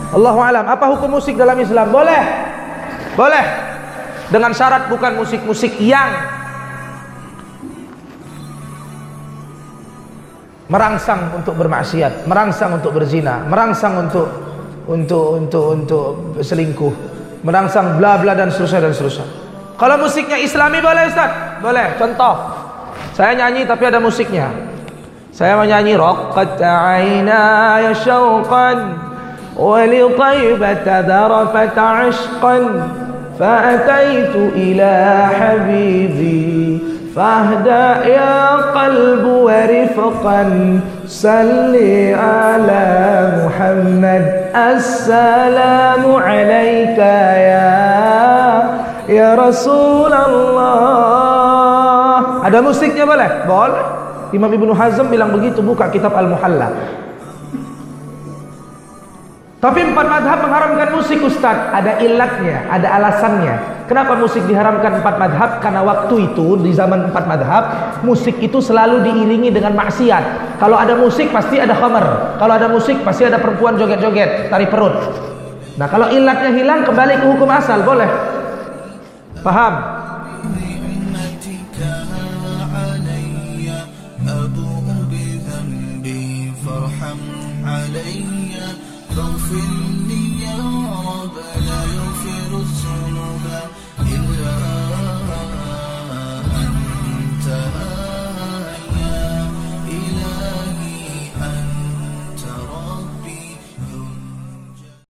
Allahu alam. Apa hukum musik dalam Islam? Boleh. Boleh. Dengan syarat bukan musik-musik yang merangsang untuk bermaksiat, merangsang untuk berzina, merangsang untuk selingkuh, merangsang bla bla dan seterusnya dan seterusnya. Kalau musiknya Islami boleh Ustaz? Boleh. Contoh, saya nyanyi tapi ada musiknya. Saya menyanyi raqqat aynaya syauqan wa li taibata darafat 'ashqan fa ataitu ila habibi fahda ya qalbu wa rifqan salli ala Muhammad assalamu alayka ya Rasulullah. Ada musiknya boleh? Boleh. Imam Ibnu Hazm bilang begitu, buka kitab Al-Muhalla. Tapi 4 madhab mengharamkan musik Ustaz. Ada ilatnya, ada alasannya. Kenapa musik diharamkan 4 madhab? Karena waktu itu, di zaman 4 madhab, musik itu selalu diiringi dengan maksiat. Kalau ada musik pasti ada khamar. Kalau ada musik pasti ada perempuan joget-joget, tari perut. Nah kalau ilatnya hilang, kembali ke hukum asal, boleh. Paham? فاغفر لي يا رب لا يغفر الذنوب